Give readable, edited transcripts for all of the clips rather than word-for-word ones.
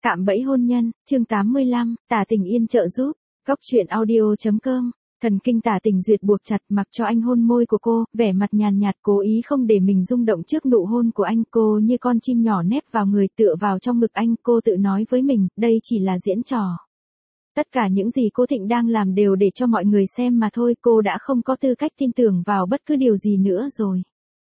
Cạm bẫy hôn nhân, chương 85, Tả Tình Yên trợ giúp. Góc truyện audio.com. Thần kinh Tả Tình Duyệt buộc chặt mặc cho anh hôn môi của cô, vẻ mặt nhàn nhạt cố ý không để mình rung động trước nụ hôn của anh. Cô như con chim nhỏ nép vào người tựa vào trong ngực anh, cô tự nói với mình, đây chỉ là diễn trò. Tất cả những gì Cố Thịnh đang làm đều để cho mọi người xem mà thôi, cô đã không có tư cách tin tưởng vào bất cứ điều gì nữa rồi.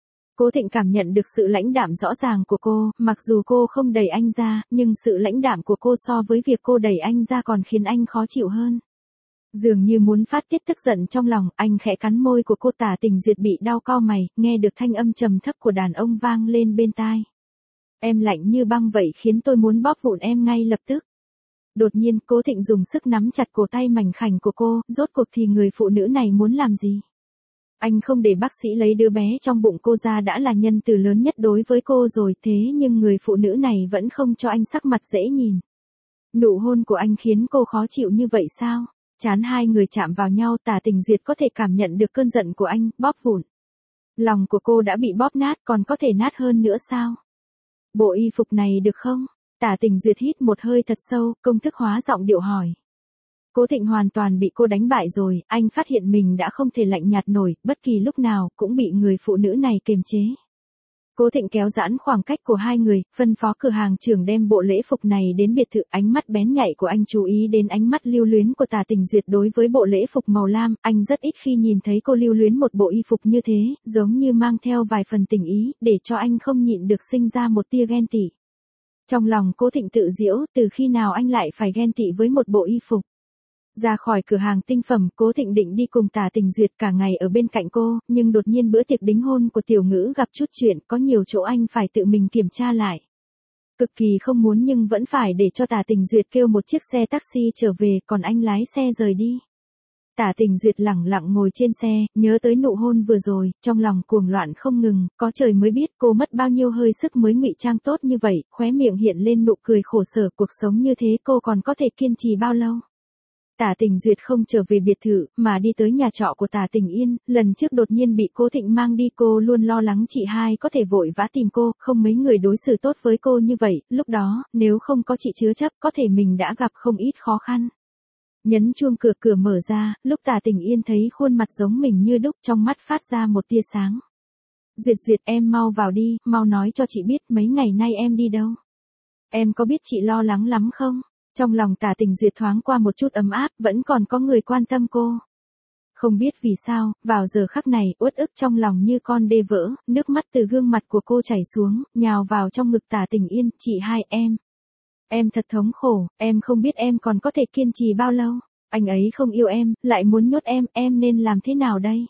Cố Thịnh cảm nhận được sự lãnh đạm rõ ràng của cô, mặc dù cô không đẩy anh ra, nhưng sự lãnh đạm của cô so với việc cô đẩy anh ra còn khiến anh khó chịu hơn. Dường như muốn phát tiết tức giận trong lòng, anh khẽ cắn môi của cô. Tả Tình Duyệt bị đau cau mày, nghe được thanh âm trầm thấp của đàn ông vang lên bên tai. Em lạnh như băng vậy khiến tôi muốn bóp vụn em ngay lập tức. Đột nhiên Cố Thịnh dùng sức nắm chặt cổ tay mảnh khảnh của cô, rốt cuộc thì người phụ nữ này muốn làm gì? Anh không để bác sĩ lấy đứa bé trong bụng cô ra đã là nhân từ lớn nhất đối với cô rồi, thế nhưng người phụ nữ này vẫn không cho anh sắc mặt dễ nhìn. Nụ hôn của anh khiến cô khó chịu như vậy sao? Trán hai người chạm vào nhau, Tả Tình Duyệt có thể cảm nhận được cơn giận của anh, bóp vụn. Lòng của cô đã bị bóp nát, còn có thể nát hơn nữa sao? Bộ y phục này được không? Tả Tình Duyệt hít một hơi thật sâu, công thức hóa giọng điệu hỏi. Cố Thịnh hoàn toàn bị cô đánh bại rồi, anh phát hiện mình đã không thể lạnh nhạt nổi, bất kỳ lúc nào cũng bị người phụ nữ này kiềm chế. Cố Thịnh kéo giãn khoảng cách của hai người, phân phó cửa hàng trưởng đem bộ lễ phục này đến biệt thự. Ánh mắt bén nhạy của anh chú ý đến ánh mắt lưu luyến của Tả Tình Duyệt đối với bộ lễ phục màu lam, anh rất ít khi nhìn thấy cô lưu luyến một bộ y phục như thế, giống như mang theo vài phần tình ý, để cho anh không nhịn được sinh ra một tia ghen tị. Trong lòng Cố Thịnh tự giễu, từ khi nào anh lại phải ghen tị với một bộ y phục. Ra khỏi cửa hàng tinh phẩm, Cố Thịnh định đi cùng Tả Tình Duyệt cả ngày ở bên cạnh cô, nhưng đột nhiên bữa tiệc đính hôn của Tiểu Ngữ gặp chút chuyện, có nhiều chỗ anh phải tự mình kiểm tra lại. Cực kỳ không muốn nhưng vẫn phải để cho Tả Tình Duyệt kêu một chiếc xe taxi trở về, còn anh lái xe rời đi. Tả Tình Duyệt lẳng lặng ngồi trên xe, nhớ tới nụ hôn vừa rồi, trong lòng cuồng loạn không ngừng, có trời mới biết cô mất bao nhiêu hơi sức mới ngụy trang tốt như vậy, khóe miệng hiện lên nụ cười khổ sở, cuộc sống như thế cô còn có thể kiên trì bao lâu? Tả Tình Duyệt không trở về biệt thự, mà đi tới nhà trọ của Tả Tình Yên, lần trước đột nhiên bị Cố Thịnh mang đi, cô luôn lo lắng chị hai có thể vội vã tìm cô, không mấy người đối xử tốt với cô như vậy, lúc đó, nếu không có chị chứa chấp, có thể mình đã gặp không ít khó khăn. Nhấn chuông cửa mở ra, lúc Tả Tình Yên thấy khuôn mặt giống mình như đúc, trong mắt phát ra một tia sáng. Duyệt em mau vào đi, mau nói cho chị biết mấy ngày nay em đi đâu. Em có biết chị lo lắng lắm không? Trong lòng Tả Tình Duyệt thoáng qua một chút ấm áp, vẫn còn có người quan tâm cô. Không biết vì sao, vào giờ khắc này, uất ức trong lòng như con đê vỡ, nước mắt từ gương mặt của cô chảy xuống, nhào vào trong ngực Tả Tình Yên. Chị hai em. Em thật thống khổ, em không biết em còn có thể kiên trì bao lâu. Anh ấy không yêu em, lại muốn nhốt em nên làm thế nào đây?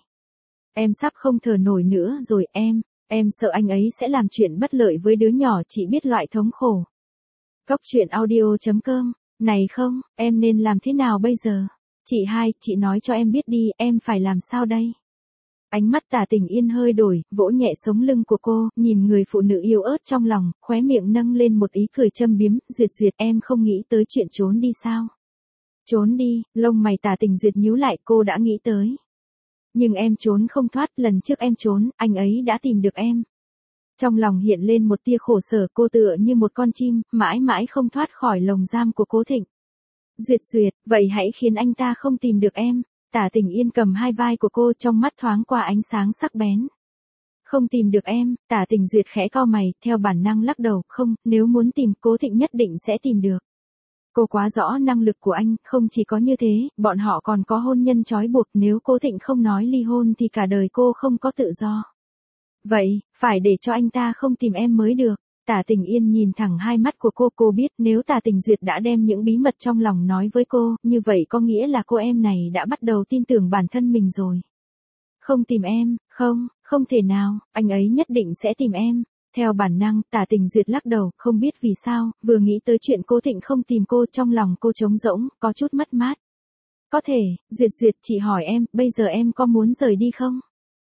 Em sắp không thở nổi nữa rồi em sợ anh ấy sẽ làm chuyện bất lợi với đứa nhỏ, chị biết loại thống khổ. Góc truyện audio.com, này không, em nên làm thế nào bây giờ? Chị hai, chị nói cho em biết đi, em phải làm sao đây? Ánh mắt Tả Tình Yên hơi đổi, vỗ nhẹ sống lưng của cô, nhìn người phụ nữ yêu ớt trong lòng, khóe miệng nâng lên một ý cười châm biếm. Duyệt em không nghĩ tới chuyện trốn đi sao? Trốn đi, lông mày Tả Tình Duyệt nhíu lại, cô đã nghĩ tới. Nhưng em trốn không thoát, lần trước em trốn, anh ấy đã tìm được em. Trong lòng hiện lên một tia khổ sở, cô tựa như một con chim, mãi mãi không thoát khỏi lồng giam của Cố Thịnh. Duyệt, vậy hãy khiến anh ta không tìm được em. Tả Tình Yên cầm hai vai của cô, trong mắt thoáng qua ánh sáng sắc bén. Không tìm được em, Tả Tình Duyệt khẽ cau mày, theo bản năng lắc đầu, không, nếu muốn tìm Cố Thịnh nhất định sẽ tìm được. Cô quá rõ năng lực của anh, không chỉ có như thế, bọn họ còn có hôn nhân trói buộc, nếu Cố Thịnh không nói ly hôn thì cả đời cô không có tự do. Vậy, phải để cho anh ta không tìm em mới được. Tả Tình Yên nhìn thẳng hai mắt của cô biết nếu Tả Tình Duyệt đã đem những bí mật trong lòng nói với cô, như vậy có nghĩa là cô em này đã bắt đầu tin tưởng bản thân mình rồi. Không tìm em, không thể nào, anh ấy nhất định sẽ tìm em. Theo bản năng, Tả Tình Duyệt lắc đầu, không biết vì sao, vừa nghĩ tới chuyện Cố Thịnh không tìm cô, trong lòng cô trống rỗng, có chút mất mát. Có thể, Duyệt, chị hỏi em, bây giờ em có muốn rời đi không?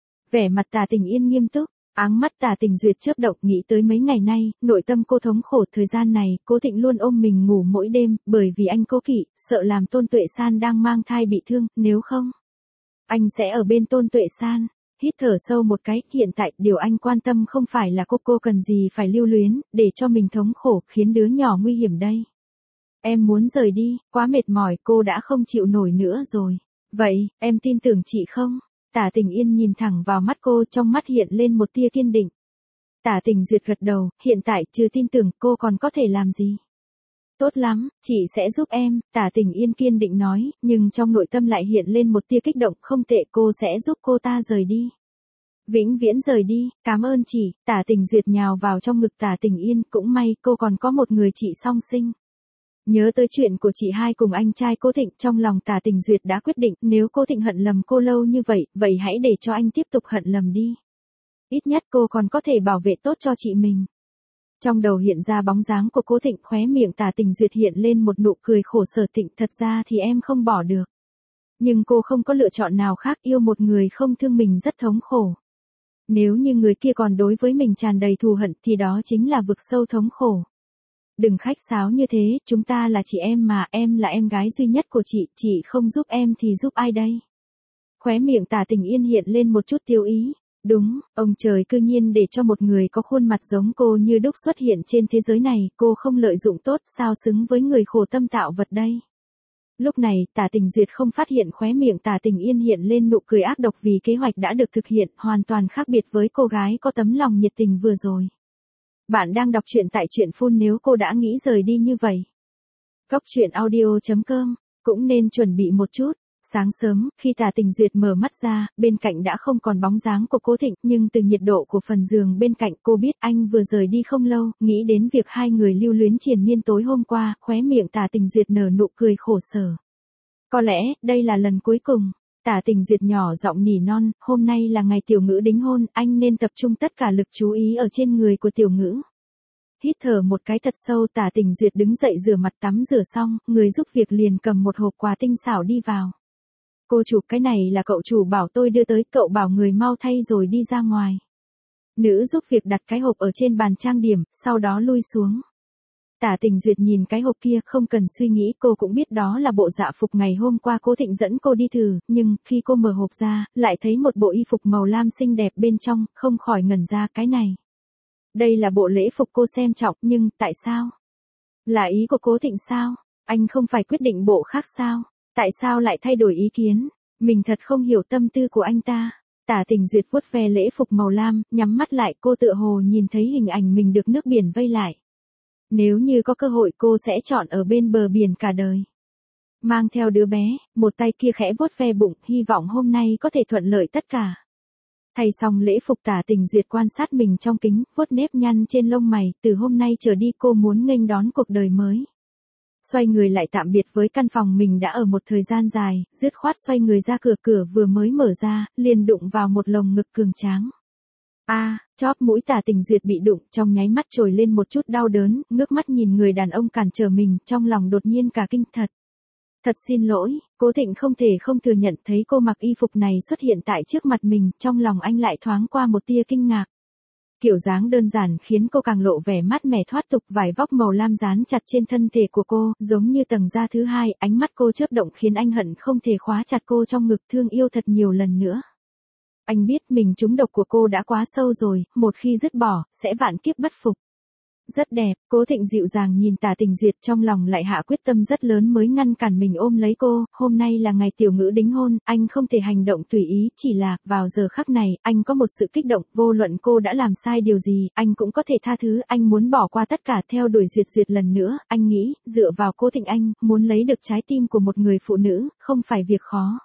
Vẻ mặt Tả Tình Yên nghiêm túc, áng mắt Tả Tình Duyệt chớp động, nghĩ tới mấy ngày nay, nội tâm cô thống khổ. Thời gian này, Cố Thịnh luôn ôm mình ngủ mỗi đêm, bởi vì anh cố kỵ, sợ làm Tôn Tuệ San đang mang thai bị thương, nếu không, anh sẽ ở bên Tôn Tuệ San. Hít thở sâu một cái, hiện tại, điều anh quan tâm không phải là cô cần gì phải lưu luyến, để cho mình thống khổ, khiến đứa nhỏ nguy hiểm đây. Em muốn rời đi, quá mệt mỏi, cô đã không chịu nổi nữa rồi. Vậy, em tin tưởng chị không? Tả Tình Yên nhìn thẳng vào mắt cô, trong mắt hiện lên một tia kiên định. Tả Tình Duyệt gật đầu, hiện tại trừ tin tưởng cô còn có thể làm gì? Tốt lắm, chị sẽ giúp em, Tả Tình Yên kiên định nói, nhưng trong nội tâm lại hiện lên một tia kích động, không tệ, cô sẽ giúp cô ta rời đi. Vĩnh viễn rời đi, cảm ơn chị, Tả Tình Duyệt nhào vào trong ngực Tả Tình Yên, cũng may cô còn có một người chị song sinh. Nhớ tới chuyện của chị hai cùng anh trai Cố Thịnh, trong lòng Tả Tình Duyệt đã quyết định, nếu Cố Thịnh hận lầm cô lâu như vậy, vậy hãy để cho anh tiếp tục hận lầm đi. Ít nhất cô còn có thể bảo vệ tốt cho chị mình. Trong đầu hiện ra bóng dáng của Cố Thịnh, khóe miệng Tả Tình Duyệt hiện lên một nụ cười khổ sở. Thịnh, thật ra thì em không bỏ được. Nhưng cô không có lựa chọn nào khác, yêu một người không thương mình rất thống khổ. Nếu như người kia còn đối với mình tràn đầy thù hận thì đó chính là vực sâu thống khổ. Đừng khách sáo như thế, chúng ta là chị em mà, em là em gái duy nhất của chị không giúp em thì giúp ai đây? Khóe miệng Tả Tình Yên hiện lên một chút tiêu ý. Đúng, ông trời cư nhiên để cho một người có khuôn mặt giống cô như đúc xuất hiện trên thế giới này, cô không lợi dụng tốt, sao xứng với người khổ tâm tạo vật đây? Lúc này, Tả Tình Duyệt không phát hiện khóe miệng Tả Tình Yên hiện lên nụ cười ác độc vì kế hoạch đã được thực hiện, hoàn toàn khác biệt với cô gái có tấm lòng nhiệt tình vừa rồi. Bạn đang đọc truyện tại truyện phun, nếu cô đã nghĩ rời đi như vậy. Góc truyện audio.com, cũng nên chuẩn bị một chút. Sáng sớm, khi Tả Tình Duyệt mở mắt ra, bên cạnh đã không còn bóng dáng của Cố Thịnh, nhưng từ nhiệt độ của phần giường bên cạnh cô biết anh vừa rời đi không lâu, nghĩ đến việc hai người lưu luyến triền miên tối hôm qua, khóe miệng Tả Tình Duyệt nở nụ cười khổ sở. Có lẽ, đây là lần cuối cùng. Tả Tình Duyệt nhỏ giọng nỉ non, hôm nay là ngày tiểu ngữ đính hôn, anh nên tập trung tất cả lực chú ý ở trên người của tiểu ngữ. Hít thở một cái thật sâu, Tả Tình Duyệt đứng dậy rửa mặt tắm rửa xong, người giúp việc liền cầm một hộp quà tinh xảo đi vào. Cô chủ, cái này là cậu chủ bảo tôi đưa tới, cậu bảo người mau thay rồi đi ra ngoài. Nữ giúp việc đặt cái hộp ở trên bàn trang điểm, sau đó lui xuống. Tả Tình Duyệt nhìn cái hộp kia, không cần suy nghĩ, cô cũng biết đó là bộ dạ phục ngày hôm qua Cố Thịnh dẫn cô đi thử, nhưng khi cô mở hộp ra, lại thấy một bộ y phục màu lam xinh đẹp bên trong, không khỏi ngẩn ra, cái này. Đây là bộ lễ phục cô xem trọng, nhưng tại sao? Là ý của Cố Thịnh sao? Anh không phải quyết định bộ khác sao? Tại sao lại thay đổi ý kiến? Mình thật không hiểu tâm tư của anh ta. Tả Tình Duyệt vuốt ve lễ phục màu lam, nhắm mắt lại, cô tựa hồ nhìn thấy hình ảnh mình được nước biển vây lại. Nếu như có cơ hội cô sẽ chọn ở bên bờ biển cả đời. Mang theo đứa bé, một tay kia khẽ vuốt ve bụng, hy vọng hôm nay có thể thuận lợi tất cả. Thay xong lễ phục, Tả Tình Duyệt quan sát mình trong kính, vuốt nếp nhăn trên lông mày, từ hôm nay trở đi cô muốn nghênh đón cuộc đời mới. Xoay người lại tạm biệt với căn phòng mình đã ở một thời gian dài, dứt khoát xoay người ra cửa vừa mới mở ra, liền đụng vào một lồng ngực cường tráng. Chóp mũi Tả Tình Duyệt bị đụng, trong nháy mắt trồi lên một chút đau đớn, ngước mắt nhìn người đàn ông cản trở mình, trong lòng đột nhiên cả kinh thật. Thật xin lỗi, Cố Thịnh không thể không thừa nhận, thấy cô mặc y phục này xuất hiện tại trước mặt mình, trong lòng anh lại thoáng qua một tia kinh ngạc. Kiểu dáng đơn giản khiến cô càng lộ vẻ mát mẻ thoát tục, vải vóc màu lam dán chặt trên thân thể của cô, giống như tầng da thứ hai, ánh mắt cô chớp động khiến anh hận không thể khóa chặt cô trong ngực thương yêu thật nhiều lần nữa. Anh biết mình trúng độc của cô đã quá sâu rồi, một khi dứt bỏ, sẽ vạn kiếp bất phục. Rất đẹp, Cố Thịnh dịu dàng nhìn Tả Tình Duyệt, trong lòng lại hạ quyết tâm rất lớn mới ngăn cản mình ôm lấy cô, hôm nay là ngày tiểu ngữ đính hôn, anh không thể hành động tùy ý, chỉ là, vào giờ khắc này, anh có một sự kích động, vô luận cô đã làm sai điều gì, anh cũng có thể tha thứ, anh muốn bỏ qua tất cả theo đuổi Duyệt lần nữa, anh nghĩ, dựa vào Cố Thịnh anh, muốn lấy được trái tim của một người phụ nữ, không phải việc khó.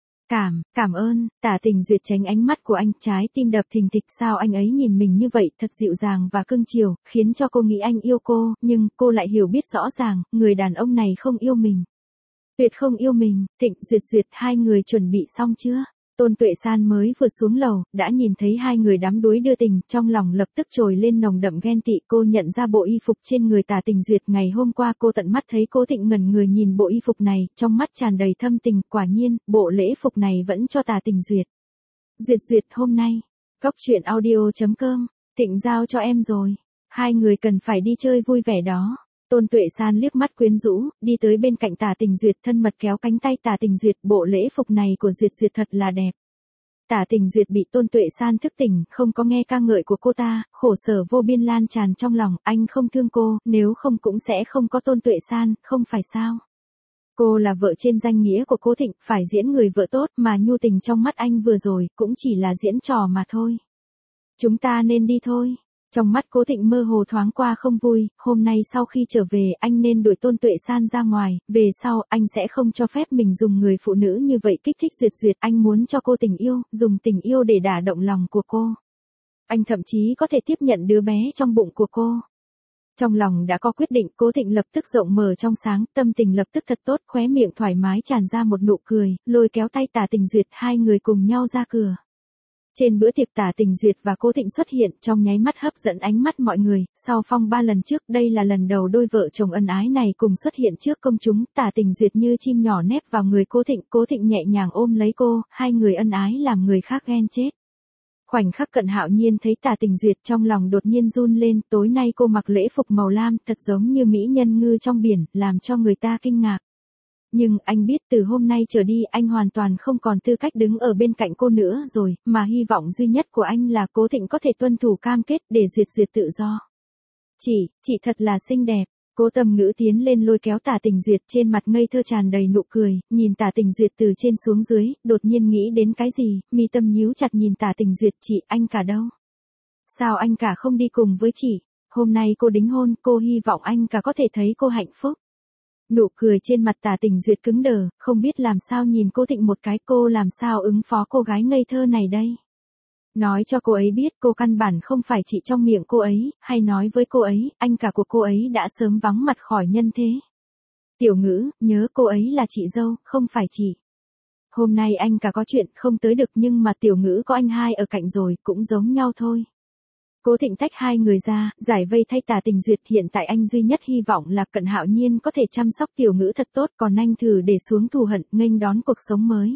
Cảm ơn, Tả Tình Duyệt tránh ánh mắt của anh, trái tim đập thình thịch, sao anh ấy nhìn mình như vậy, thật dịu dàng và cưng chiều, khiến cho cô nghĩ anh yêu cô, nhưng cô lại hiểu biết rõ ràng, người đàn ông này không yêu mình. Tuyệt không yêu mình. Thịnh, Duyệt, hai người chuẩn bị xong chưa? Tôn Tuệ San mới vừa xuống lầu, đã nhìn thấy hai người đắm đuối đưa tình, trong lòng lập tức trồi lên nồng đậm ghen tị, cô nhận ra bộ y phục trên người Tả Tình Duyệt, ngày hôm qua cô tận mắt thấy Cố Thịnh ngẩn người nhìn bộ y phục này, trong mắt tràn đầy thâm tình, quả nhiên, bộ lễ phục này vẫn cho Tả Tình Duyệt. Duyệt, hôm nay, góc truyện audio.com, Thịnh giao cho em rồi, hai người cần phải đi chơi vui vẻ đó. Tôn Tuệ San liếc mắt quyến rũ, đi tới bên cạnh Tả Tình Duyệt, thân mật kéo cánh tay Tả Tình Duyệt, bộ lễ phục này của Duyệt thật là đẹp. Tả Tình Duyệt bị Tôn Tuệ San thức tỉnh, không có nghe ca ngợi của cô ta, khổ sở vô biên lan tràn trong lòng, anh không thương cô, nếu không cũng sẽ không có Tôn Tuệ San, không phải sao? Cô là vợ trên danh nghĩa của Cố Thịnh, phải diễn người vợ tốt, mà nhu tình trong mắt anh vừa rồi, cũng chỉ là diễn trò mà thôi. Chúng ta nên đi thôi. Trong mắt Cố Thịnh mơ hồ thoáng qua không vui, hôm nay sau khi trở về anh nên đuổi Tôn Tuệ San ra ngoài, về sau anh sẽ không cho phép mình dùng người phụ nữ như vậy kích thích Duyệt Duyệt, anh muốn cho cô tình yêu, dùng tình yêu để đả động lòng của cô. Anh thậm chí có thể tiếp nhận đứa bé trong bụng của cô. Trong lòng đã có quyết định, Cố Thịnh lập tức rộng mở trong sáng, tâm tình lập tức thật tốt, khóe miệng thoải mái tràn ra một nụ cười, lôi kéo tay Tả Tình Duyệt, hai người cùng nhau ra cửa. Trên bữa tiệc Tả Tình Duyệt và Cố Thịnh xuất hiện, trong nháy mắt hấp dẫn ánh mắt mọi người, sau phong ba lần trước, đây là lần đầu đôi vợ chồng ân ái này cùng xuất hiện trước công chúng, Tả Tình Duyệt như chim nhỏ nép vào người Cố Thịnh nhẹ nhàng ôm lấy cô, hai người ân ái làm người khác ghen chết. Khoảnh khắc Cận Hạo Nhiên thấy Tả Tình Duyệt trong lòng đột nhiên run lên, tối nay cô mặc lễ phục màu lam, thật giống như mỹ nhân ngư trong biển, làm cho người ta kinh ngạc. Nhưng anh biết từ hôm nay trở đi anh hoàn toàn không còn tư cách đứng ở bên cạnh cô nữa rồi, mà hy vọng duy nhất của anh là Cố Thịnh có thể tuân thủ cam kết để Duyệt Duyệt tự do. Chị thật là xinh đẹp. Cố Tầm Ngữ tiến lên lôi kéo Tả Tình Duyệt, trên mặt ngây thơ tràn đầy nụ cười, nhìn Tả Tình Duyệt từ trên xuống dưới, đột nhiên nghĩ đến cái gì, mi tâm nhíu chặt nhìn Tả Tình Duyệt, chị, anh cả đâu? Sao anh cả không đi cùng với chị? Hôm nay cô đính hôn, cô hy vọng anh cả có thể thấy cô hạnh phúc. Nụ cười trên mặt Tả Tình Duyệt cứng đờ, không biết làm sao nhìn Cố Thịnh một cái, cô làm sao ứng phó cô gái ngây thơ này đây? Nói cho cô ấy biết cô căn bản không phải chị trong miệng cô ấy, hay nói với cô ấy, anh cả của cô ấy đã sớm vắng mặt khỏi nhân thế. Tiểu Ngữ, nhớ cô ấy là chị dâu, không phải chị. Hôm nay anh cả có chuyện không tới được nhưng mà Tiểu Ngữ có anh hai ở cạnh rồi, cũng giống nhau thôi. Cố Thịnh tách hai người ra, giải vây thay Tả Tình Duyệt, hiện tại anh duy nhất hy vọng là Cận Hạo Nhiên có thể chăm sóc Tiểu Ngữ thật tốt, còn anh thử để xuống thù hận, nghênh đón cuộc sống mới.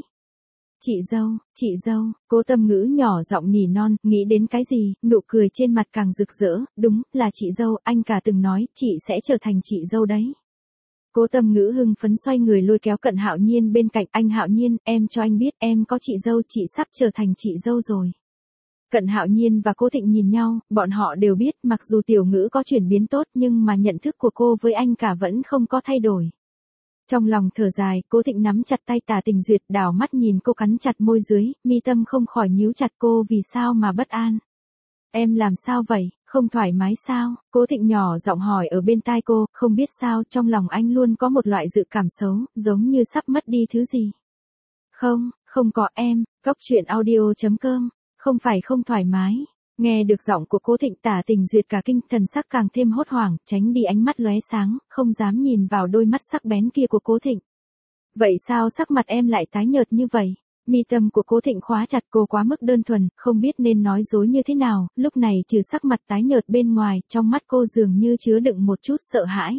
Chị dâu, Cố Tầm Ngữ nhỏ giọng nỉ non, nghĩ đến cái gì, nụ cười trên mặt càng rực rỡ, đúng, là chị dâu, anh cả từng nói, chị sẽ trở thành chị dâu đấy. Cố Tầm Ngữ hưng phấn xoay người lôi kéo Cận Hạo Nhiên bên cạnh, anh Hạo Nhiên, em cho anh biết, em có chị dâu, chị sắp trở thành chị dâu rồi. Cận Hạo Nhiên và Cố Thịnh nhìn nhau, bọn họ đều biết, mặc dù Tiểu Ngữ có chuyển biến tốt nhưng mà nhận thức của cô với anh cả vẫn không có thay đổi. Trong lòng thở dài, Cố Thịnh nắm chặt tay Tả Tình Duyệt, đảo mắt nhìn cô cắn chặt môi dưới, mi tâm không khỏi nhíu chặt, cô vì sao mà bất an? Em làm sao vậy, không thoải mái sao? Cố Thịnh nhỏ giọng hỏi ở bên tai cô, không biết sao trong lòng anh luôn có một loại dự cảm xấu, giống như sắp mất đi thứ gì. Không có em, Goctruyện.audio.com, không phải không thoải mái. Nghe được giọng của Cố Thịnh, Tả Tình Duyệt cả kinh, thần sắc càng thêm hốt hoảng, tránh đi ánh mắt lóe sáng, không dám nhìn vào đôi mắt sắc bén kia của Cố Thịnh. Vậy sao sắc mặt em lại tái nhợt như vậy? Mi tâm của Cố Thịnh khóa chặt, cô quá mức đơn thuần, không biết nên nói dối như thế nào, lúc này trừ sắc mặt tái nhợt bên ngoài, trong mắt cô dường như chứa đựng một chút sợ hãi.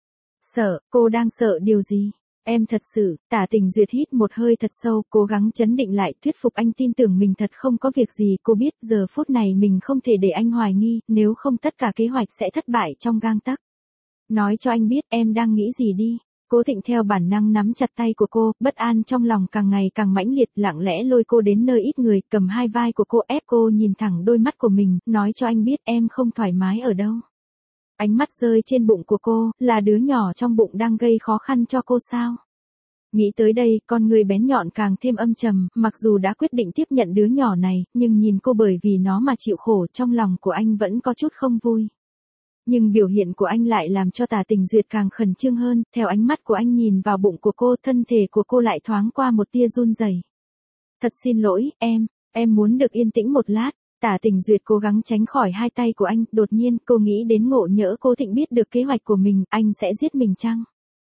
Sợ, cô đang sợ điều gì? Em thật sự, Tả Tình Duyệt hít một hơi thật sâu, cố gắng chấn định lại, thuyết phục anh tin tưởng mình thật không có việc gì, cô biết giờ phút này mình không thể để anh hoài nghi, nếu không tất cả kế hoạch sẽ thất bại trong gang tấc. Nói cho anh biết em đang nghĩ gì đi. Cố Thịnh theo bản năng nắm chặt tay của cô, bất an trong lòng càng ngày càng mãnh liệt, lặng lẽ lôi cô đến nơi ít người, cầm hai vai của cô ép cô nhìn thẳng đôi mắt của mình, nói cho anh biết em không thoải mái ở đâu. Ánh mắt rơi trên bụng của cô, là đứa nhỏ trong bụng đang gây khó khăn cho cô sao? Nghĩ tới đây, con người bén nhọn càng thêm âm trầm, mặc dù đã quyết định tiếp nhận đứa nhỏ này, nhưng nhìn cô bởi vì nó mà chịu khổ, trong lòng của anh vẫn có chút không vui. Nhưng biểu hiện của anh lại làm cho Tả Tình Duyệt càng khẩn trương hơn, theo ánh mắt của anh nhìn vào bụng của cô, thân thể của cô lại thoáng qua một tia run rẩy. Thật xin lỗi, em muốn được yên tĩnh một lát. Tả Tình Duyệt cố gắng tránh khỏi hai tay của anh, đột nhiên cô nghĩ đến ngộ nhỡ Cố Thịnh biết được kế hoạch của mình, anh sẽ giết mình chăng?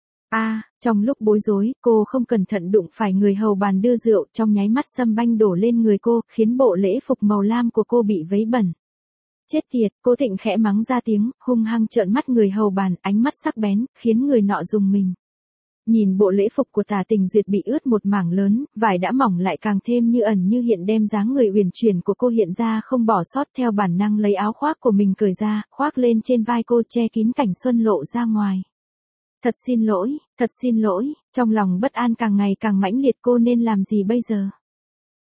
Trong lúc bối rối, cô không cẩn thận đụng phải người hầu bàn đưa rượu, trong nháy mắt sâm banh đổ lên người cô, khiến bộ lễ phục màu lam của cô bị vấy bẩn. Chết tiệt, Cố Thịnh khẽ mắng ra tiếng, hung hăng trợn mắt người hầu bàn, ánh mắt sắc bén, khiến người nọ rùng mình. Nhìn bộ lễ phục của Tả Tình Duyệt bị ướt một mảng lớn, vải đã mỏng lại càng thêm như ẩn như hiện, đem dáng người uyển chuyển của cô hiện ra không bỏ sót, theo bản năng lấy áo khoác của mình cởi ra, khoác lên trên vai cô, che kín cảnh xuân lộ ra ngoài. Thật xin lỗi, trong lòng bất an càng ngày càng mãnh liệt, cô nên làm gì bây giờ?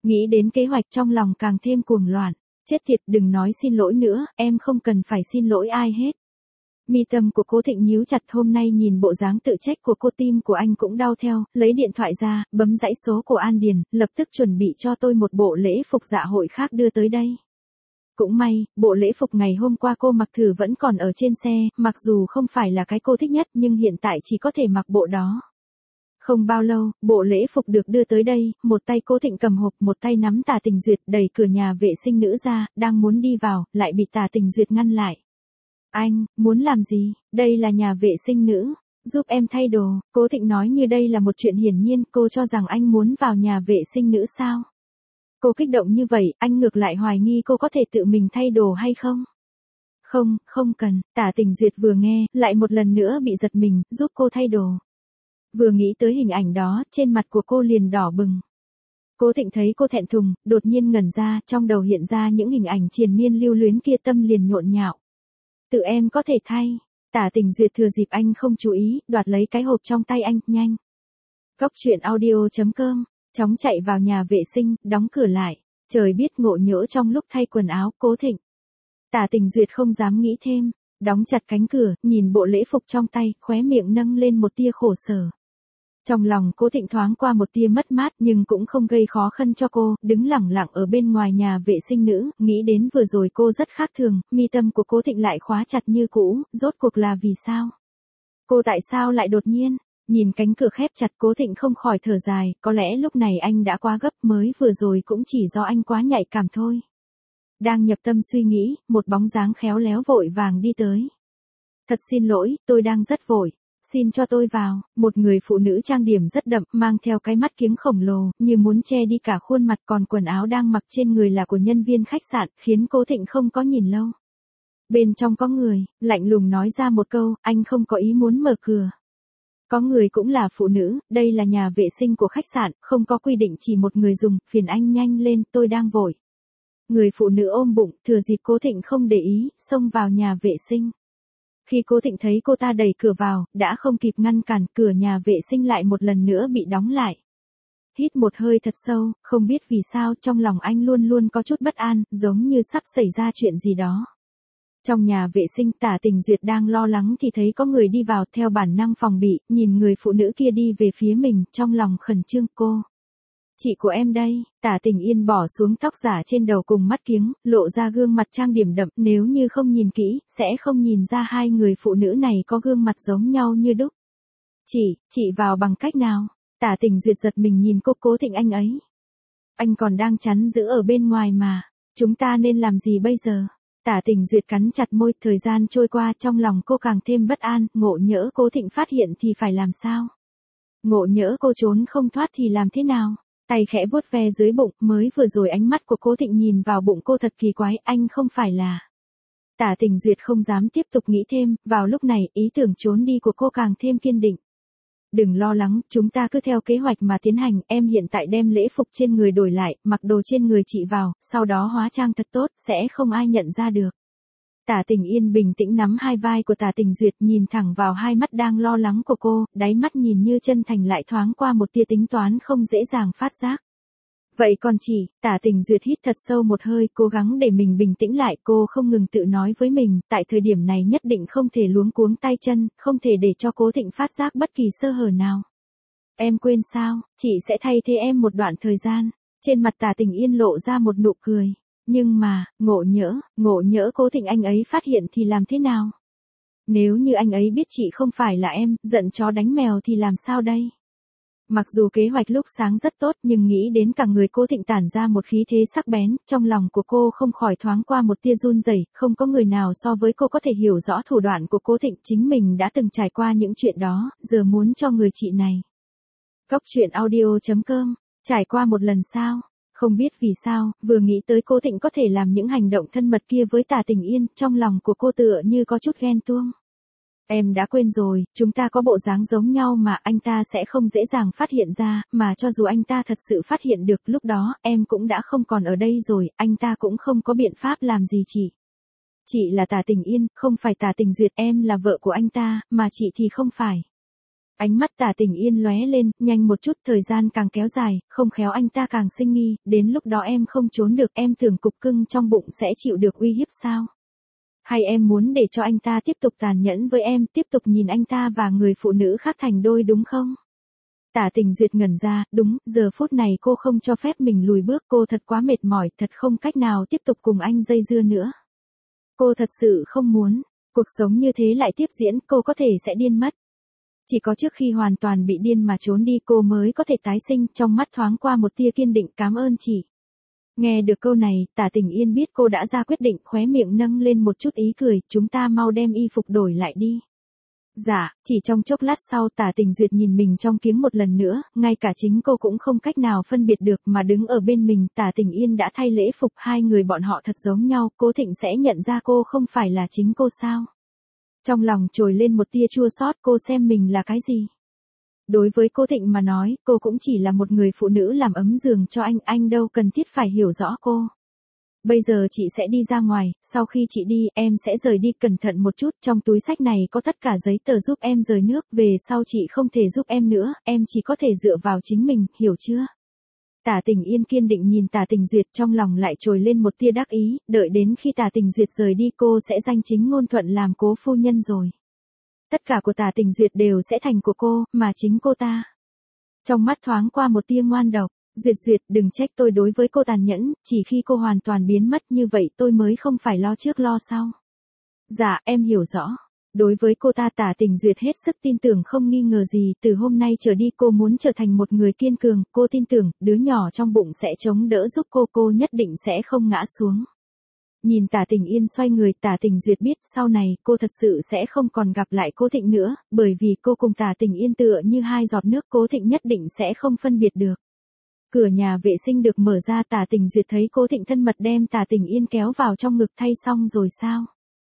Nghĩ đến kế hoạch trong lòng càng thêm cuồng loạn. Chết tiệt, đừng nói xin lỗi nữa, em không cần phải xin lỗi ai hết. Mi tâm của Cố Thịnh nhíu chặt, hôm nay nhìn bộ dáng tự trách của cô tim của anh cũng đau theo, lấy điện thoại ra, bấm dãy số của An Điền, lập tức chuẩn bị cho tôi một bộ lễ phục dạ hội khác đưa tới đây. Cũng may, bộ lễ phục ngày hôm qua cô mặc thử vẫn còn ở trên xe, mặc dù không phải là cái cô thích nhất nhưng hiện tại chỉ có thể mặc bộ đó. Không bao lâu, bộ lễ phục được đưa tới đây, một tay Cố Thịnh cầm hộp, một tay nắm Tả Tình Duyệt đẩy cửa nhà vệ sinh nữ ra, đang muốn đi vào, lại bị Tả Tình Duyệt ngăn lại. Anh, muốn làm gì? Đây là nhà vệ sinh nữ, giúp em thay đồ. Cố Thịnh nói như đây là một chuyện hiển nhiên, cô cho rằng anh muốn vào nhà vệ sinh nữ sao? Cô kích động như vậy, anh ngược lại hoài nghi cô có thể tự mình thay đồ hay không? Không, không cần, Tả Tình Duyệt vừa nghe, lại một lần nữa bị giật mình, giúp cô thay đồ. Vừa nghĩ tới hình ảnh đó, trên mặt của cô liền đỏ bừng. Cố Thịnh thấy cô thẹn thùng, đột nhiên ngẩn ra, trong đầu hiện ra những hình ảnh triền miên lưu luyến kia, tâm liền nhộn nhạo. Tự em có thể thay. Tả Tình Duyệt thừa dịp anh không chú ý, đoạt lấy cái hộp trong tay anh, nhanh. Góc truyện audio.com, chóng chạy vào nhà vệ sinh, đóng cửa lại. Trời biết ngộ nhỡ trong lúc thay quần áo, Cố Thịnh. Tả Tình Duyệt không dám nghĩ thêm, đóng chặt cánh cửa, nhìn bộ lễ phục trong tay, khóe miệng nâng lên một tia khổ sở. Trong lòng Cố Thịnh thoáng qua một tia mất mát nhưng cũng không gây khó khăn cho cô, đứng lẳng lặng ở bên ngoài nhà vệ sinh nữ, nghĩ đến vừa rồi cô rất khác thường, mi tâm của Cố Thịnh lại khóa chặt như cũ, rốt cuộc là vì sao? Cô tại sao lại đột nhiên? Nhìn cánh cửa khép chặt, Cố Thịnh không khỏi thở dài, có lẽ lúc này anh đã quá gấp, mới vừa rồi cũng chỉ do anh quá nhạy cảm thôi. Đang nhập tâm suy nghĩ, một bóng dáng khéo léo vội vàng đi tới. Thật xin lỗi, tôi đang rất vội. Xin cho tôi vào. Một người phụ nữ trang điểm rất đậm, mang theo cái mắt kiếng khổng lồ, như muốn che đi cả khuôn mặt, còn quần áo đang mặc trên người là của nhân viên khách sạn, khiến Cố Thịnh không có nhìn lâu. Bên trong có người, lạnh lùng nói ra một câu, anh không có ý muốn mở cửa. Có người cũng là phụ nữ, đây là nhà vệ sinh của khách sạn, không có quy định chỉ một người dùng, phiền anh nhanh lên, tôi đang vội. Người phụ nữ ôm bụng, thừa dịp Cố Thịnh không để ý, xông vào nhà vệ sinh. Khi Cố Thịnh thấy cô ta đẩy cửa vào, đã không kịp ngăn cản, cửa nhà vệ sinh lại một lần nữa bị đóng lại. Hít một hơi thật sâu, không biết vì sao trong lòng anh luôn luôn có chút bất an, giống như sắp xảy ra chuyện gì đó. Trong nhà vệ sinh, Tả Tình Duyệt đang lo lắng thì thấy có người đi vào, theo bản năng phòng bị, nhìn người phụ nữ kia đi về phía mình, trong lòng khẩn trương. Cô. Chị của em đây. Tả Tình Yên bỏ xuống tóc giả trên đầu cùng mắt kiếng, lộ ra gương mặt trang điểm đậm, nếu như không nhìn kỹ, sẽ không nhìn ra hai người phụ nữ này có gương mặt giống nhau như đúc. Chị vào bằng cách nào? Tả Tình Duyệt giật mình nhìn cô. Cố Thịnh anh ấy. Anh còn đang chắn giữ ở bên ngoài mà. Chúng ta nên làm gì bây giờ? Tả Tình Duyệt cắn chặt môi, thời gian trôi qua trong lòng cô càng thêm bất an, ngộ nhỡ Cố Thịnh phát hiện thì phải làm sao? Ngộ nhỡ cô trốn không thoát thì làm thế nào? Tay khẽ vuốt ve dưới bụng, mới vừa rồi ánh mắt của Cố Thịnh nhìn vào bụng cô thật kỳ quái, anh không phải là. Tả Tình Duyệt không dám tiếp tục nghĩ thêm, vào lúc này, ý tưởng trốn đi của cô càng thêm kiên định. Đừng lo lắng, chúng ta cứ theo kế hoạch mà tiến hành, em hiện tại đem lễ phục trên người đổi lại, mặc đồ trên người chị vào, sau đó hóa trang thật tốt, sẽ không ai nhận ra được. Tả Tình Yên bình tĩnh nắm hai vai của Tả Tình Duyệt, nhìn thẳng vào hai mắt đang lo lắng của cô, đáy mắt nhìn như chân thành lại thoáng qua một tia tính toán không dễ dàng phát giác. Vậy còn chị? Tả Tình Duyệt hít thật sâu một hơi, cố gắng để mình bình tĩnh lại, cô không ngừng tự nói với mình, tại thời điểm này nhất định không thể luống cuống tay chân, không thể để cho Cố Thịnh phát giác bất kỳ sơ hở nào. Em quên sao, chị sẽ thay thế em một đoạn thời gian. Trên mặt Tả Tình Yên lộ ra một nụ cười. Nhưng mà, ngộ nhỡ Cố Thịnh anh ấy phát hiện thì làm thế nào? Nếu như anh ấy biết chị không phải là em, giận chó đánh mèo thì làm sao đây? Mặc dù kế hoạch lúc sáng rất tốt nhưng nghĩ đến cả người Cố Thịnh tản ra một khí thế sắc bén, trong lòng của cô không khỏi thoáng qua một tia run rẩy, không có người nào so với cô có thể hiểu rõ thủ đoạn của Cố Thịnh, chính mình đã từng trải qua những chuyện đó, giờ muốn cho người chị này. Góc truyện audio.com, trải qua một lần sao? Không biết vì sao, vừa nghĩ tới Cố Thịnh có thể làm những hành động thân mật kia với Tả Tình Yên, trong lòng của cô tựa như có chút ghen tuông. Em đã quên rồi, chúng ta có bộ dáng giống nhau mà, anh ta sẽ không dễ dàng phát hiện ra, mà cho dù anh ta thật sự phát hiện được, lúc đó, em cũng đã không còn ở đây rồi, anh ta cũng không có biện pháp làm gì chị. Chị là Tả Tình Yên, không phải Tả Tình Duyệt, em là vợ của anh ta, mà chị thì không phải. Ánh mắt Tả Tình Yên lóe lên, nhanh một chút, thời gian càng kéo dài, không khéo anh ta càng sinh nghi, đến lúc đó em không trốn được, em tưởng cục cưng trong bụng sẽ chịu được uy hiếp sao? Hay em muốn để cho anh ta tiếp tục tàn nhẫn với em, tiếp tục nhìn anh ta và người phụ nữ khác thành đôi đúng không? Tả Tình Duyệt ngẩn ra, đúng, giờ phút này cô không cho phép mình lùi bước, cô thật quá mệt mỏi, thật không cách nào tiếp tục cùng anh dây dưa nữa. Cô thật sự không muốn, cuộc sống như thế lại tiếp diễn, cô có thể sẽ điên mất. Chỉ có trước khi hoàn toàn bị điên mà trốn đi cô mới có thể tái sinh, trong mắt thoáng qua một tia kiên định, cảm ơn chị. Nghe được câu này, Tả Tình Yên biết cô đã ra quyết định, khóe miệng nâng lên một chút ý cười, chúng ta mau đem y phục đổi lại đi. Dạ, chỉ trong chốc lát sau Tả Tình Duyệt nhìn mình trong kiếng một lần nữa, ngay cả chính cô cũng không cách nào phân biệt được mà đứng ở bên mình, Tả Tình Yên đã thay lễ phục, hai người bọn họ thật giống nhau, Cố Thịnh sẽ nhận ra cô không phải là chính cô sao? Trong lòng trồi lên một tia chua xót, cô xem mình là cái gì? Đối với Cố Thịnh mà nói, cô cũng chỉ là một người phụ nữ làm ấm giường cho anh đâu cần thiết phải hiểu rõ cô. Bây giờ chị sẽ đi ra ngoài, sau khi chị đi, em sẽ rời đi, cẩn thận một chút, trong túi xách này có tất cả giấy tờ giúp em rời nước, về sau chị không thể giúp em nữa, em chỉ có thể dựa vào chính mình, hiểu chưa? Tả Tình Yên kiên định nhìn Tả Tình Duyệt, trong lòng lại trồi lên một tia đắc ý, đợi đến khi Tả Tình Duyệt rời đi cô sẽ danh chính ngôn thuận làm Cố phu nhân rồi. Tất cả của Tả Tình Duyệt đều sẽ thành của cô, mà chính cô ta. Trong mắt thoáng qua một tia ngoan độc, Duyệt đừng trách tôi đối với cô tàn nhẫn, chỉ khi cô hoàn toàn biến mất như vậy tôi mới không phải lo trước lo sau. Dạ, em hiểu rõ. Đối với cô ta Tả Tình Duyệt hết sức tin tưởng không nghi ngờ gì, từ hôm nay trở đi cô muốn trở thành một người kiên cường, cô tin tưởng, đứa nhỏ trong bụng sẽ chống đỡ giúp cô nhất định sẽ không ngã xuống. Nhìn Tả Tình Yên xoay người, Tả Tình Duyệt biết sau này cô thật sự sẽ không còn gặp lại Cố Thịnh nữa, bởi vì cô cùng Tả Tình Yên tựa như hai giọt nước, Cố Thịnh nhất định sẽ không phân biệt được. Cửa nhà vệ sinh được mở ra, Tả Tình Duyệt thấy Cố Thịnh thân mật đem Tả Tình Yên kéo vào trong ngực, thay xong rồi sao?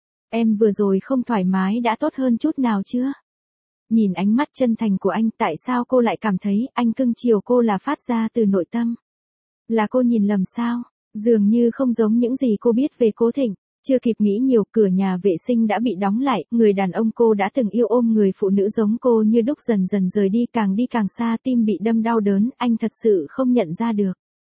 Em vừa rồi không thoải mái đã tốt hơn chút nào chưa? Nhìn ánh mắt chân thành của anh, tại sao cô lại cảm thấy anh cưng chiều cô là phát ra từ nội tâm? Là cô nhìn lầm sao? Dường như không giống những gì cô biết về Cố Thịnh. Chưa kịp nghĩ nhiều, cửa nhà vệ sinh đã bị đóng lại, người đàn ông cô đã từng yêu ôm người phụ nữ giống cô như đúc dần dần rời đi càng xa, tim bị đâm đau đớn, anh thật sự không nhận ra được.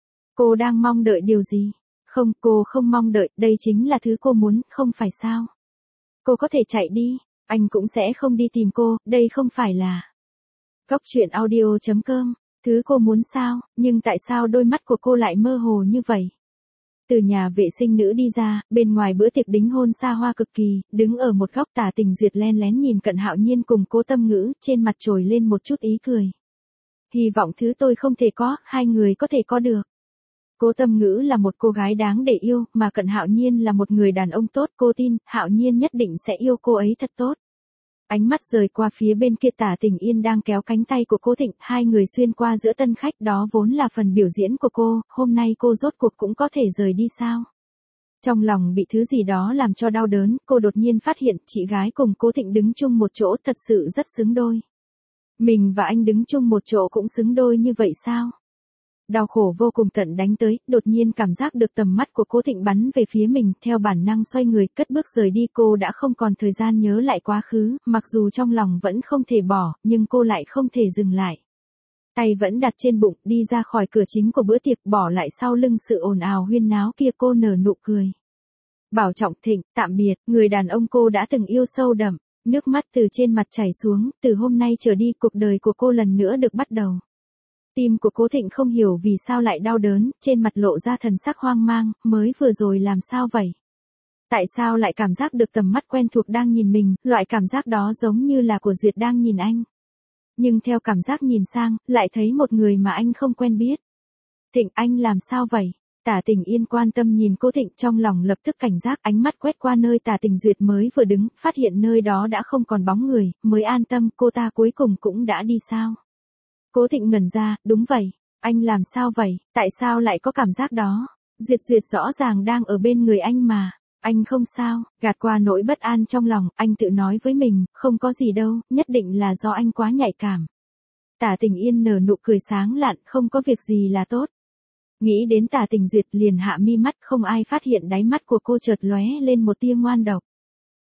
Cô đang mong đợi điều gì? Không, cô không mong đợi, đây chính là thứ cô muốn, không phải sao? Cô có thể chạy đi, anh cũng sẽ không đi tìm cô, đây không phải là Cốc truyện audio.com, thứ cô muốn sao, nhưng tại sao đôi mắt của cô lại mơ hồ như vậy? Từ nhà vệ sinh nữ đi ra, bên ngoài bữa tiệc đính hôn xa hoa cực kỳ, đứng ở một góc Tả Tình Duyệt len lén nhìn Cận Hạo Nhiên cùng Cố Tâm Ngữ, trên mặt trồi lên một chút ý cười. Hy vọng thứ tôi không thể có, hai người có thể có được. Cố Tâm Ngữ là một cô gái đáng để yêu, mà Cận Hạo Nhiên là một người đàn ông tốt, cô tin, Hạo Nhiên nhất định sẽ yêu cô ấy thật tốt. Ánh mắt rời qua phía bên kia, Tả Tình Yên đang kéo cánh tay của Cố Thịnh, hai người xuyên qua giữa tân khách, đó vốn là phần biểu diễn của cô, hôm nay cô rốt cuộc cũng có thể rời đi sao? Trong lòng bị thứ gì đó làm cho đau đớn, cô đột nhiên phát hiện chị gái cùng Cố Thịnh đứng chung một chỗ thật sự rất xứng đôi. Mình và anh đứng chung một chỗ cũng xứng đôi như vậy sao? Đau khổ vô cùng tận đánh tới, đột nhiên cảm giác được tầm mắt của Cố Thịnh bắn về phía mình, theo bản năng xoay người, cất bước rời đi, cô đã không còn thời gian nhớ lại quá khứ, mặc dù trong lòng vẫn không thể bỏ, nhưng cô lại không thể dừng lại. Tay vẫn đặt trên bụng, đi ra khỏi cửa chính của bữa tiệc, bỏ lại sau lưng sự ồn ào huyên náo kia, cô nở nụ cười. Bảo Trọng Thịnh, tạm biệt, người đàn ông cô đã từng yêu sâu đậm, nước mắt từ trên mặt chảy xuống, từ hôm nay trở đi cuộc đời của cô lần nữa được bắt đầu. Tim của Cố Thịnh không hiểu vì sao lại đau đớn, trên mặt lộ ra thần sắc hoang mang, mới vừa rồi làm sao vậy? Tại sao lại cảm giác được tầm mắt quen thuộc đang nhìn mình, loại cảm giác đó giống như là của Duyệt đang nhìn anh. Nhưng theo cảm giác nhìn sang, lại thấy một người mà anh không quen biết. Thịnh, anh làm sao vậy? Tả Tình Yên quan tâm nhìn Cố Thịnh, trong lòng lập tức cảnh giác, ánh mắt quét qua nơi Tả Tình Duyệt mới vừa đứng, phát hiện nơi đó đã không còn bóng người, mới an tâm, cô ta cuối cùng cũng đã đi sao? Cố Thịnh ngẩn ra, đúng vậy, anh làm sao vậy, tại sao lại có cảm giác đó? Duyệt rõ ràng đang ở bên người anh mà, anh không sao, gạt qua nỗi bất an trong lòng, anh tự nói với mình, không có gì đâu, nhất định là do anh quá nhạy cảm. Tả Tình Yên nở nụ cười sáng lạn, không có việc gì là tốt. Nghĩ đến Tả Tình Duyệt liền hạ mi mắt, không ai phát hiện đáy mắt của cô chợt lóe lên một tia ngoan độc.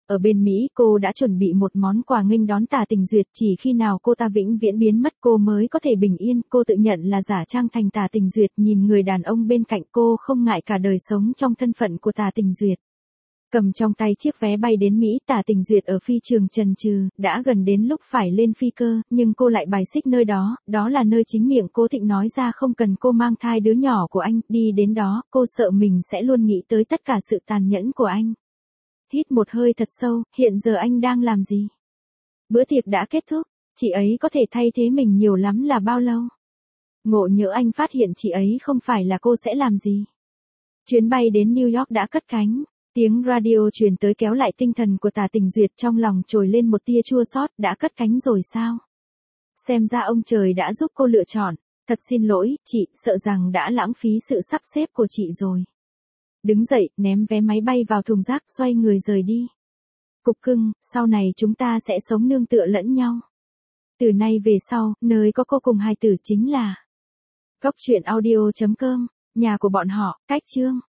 Ở bên Mỹ cô đã chuẩn bị một món quà nghênh đón Tả Tình Duyệt, chỉ khi nào cô ta vĩnh viễn biến mất cô mới có thể bình yên. Cô tự nhận là giả trang thành Tả Tình Duyệt, nhìn người đàn ông bên cạnh cô không ngại cả đời sống trong thân phận của Tả Tình Duyệt. Cầm trong tay chiếc vé bay đến Mỹ, Tả Tình Duyệt ở phi trường chần chừ, đã gần đến lúc phải lên phi cơ, nhưng cô lại bài xích nơi đó, đó là nơi chính miệng Cố Thịnh nói ra không cần cô mang thai đứa nhỏ của anh, đi đến đó, cô sợ mình sẽ luôn nghĩ tới tất cả sự tàn nhẫn của anh. Hít một hơi thật sâu, hiện giờ anh đang làm gì? Bữa tiệc đã kết thúc, chị ấy có thể thay thế mình nhiều lắm là bao lâu? Ngộ nhỡ anh phát hiện chị ấy không phải là cô sẽ làm gì? Chuyến bay đến New York đã cất cánh. Tiếng radio truyền tới kéo lại tinh thần của Tả Tình Duyệt, trong lòng trồi lên một tia chua xót, đã cất cánh rồi sao? Xem ra ông trời đã giúp cô lựa chọn. Thật xin lỗi, chị, sợ rằng đã lãng phí sự sắp xếp của chị rồi. Đứng dậy, ném vé máy bay vào thùng rác, xoay người rời đi. Cục cưng, sau này chúng ta sẽ sống nương tựa lẫn nhau. Từ nay về sau, nơi có cô cùng hài tử chính là Cốc truyện audio.com, nhà của bọn họ, cách chương.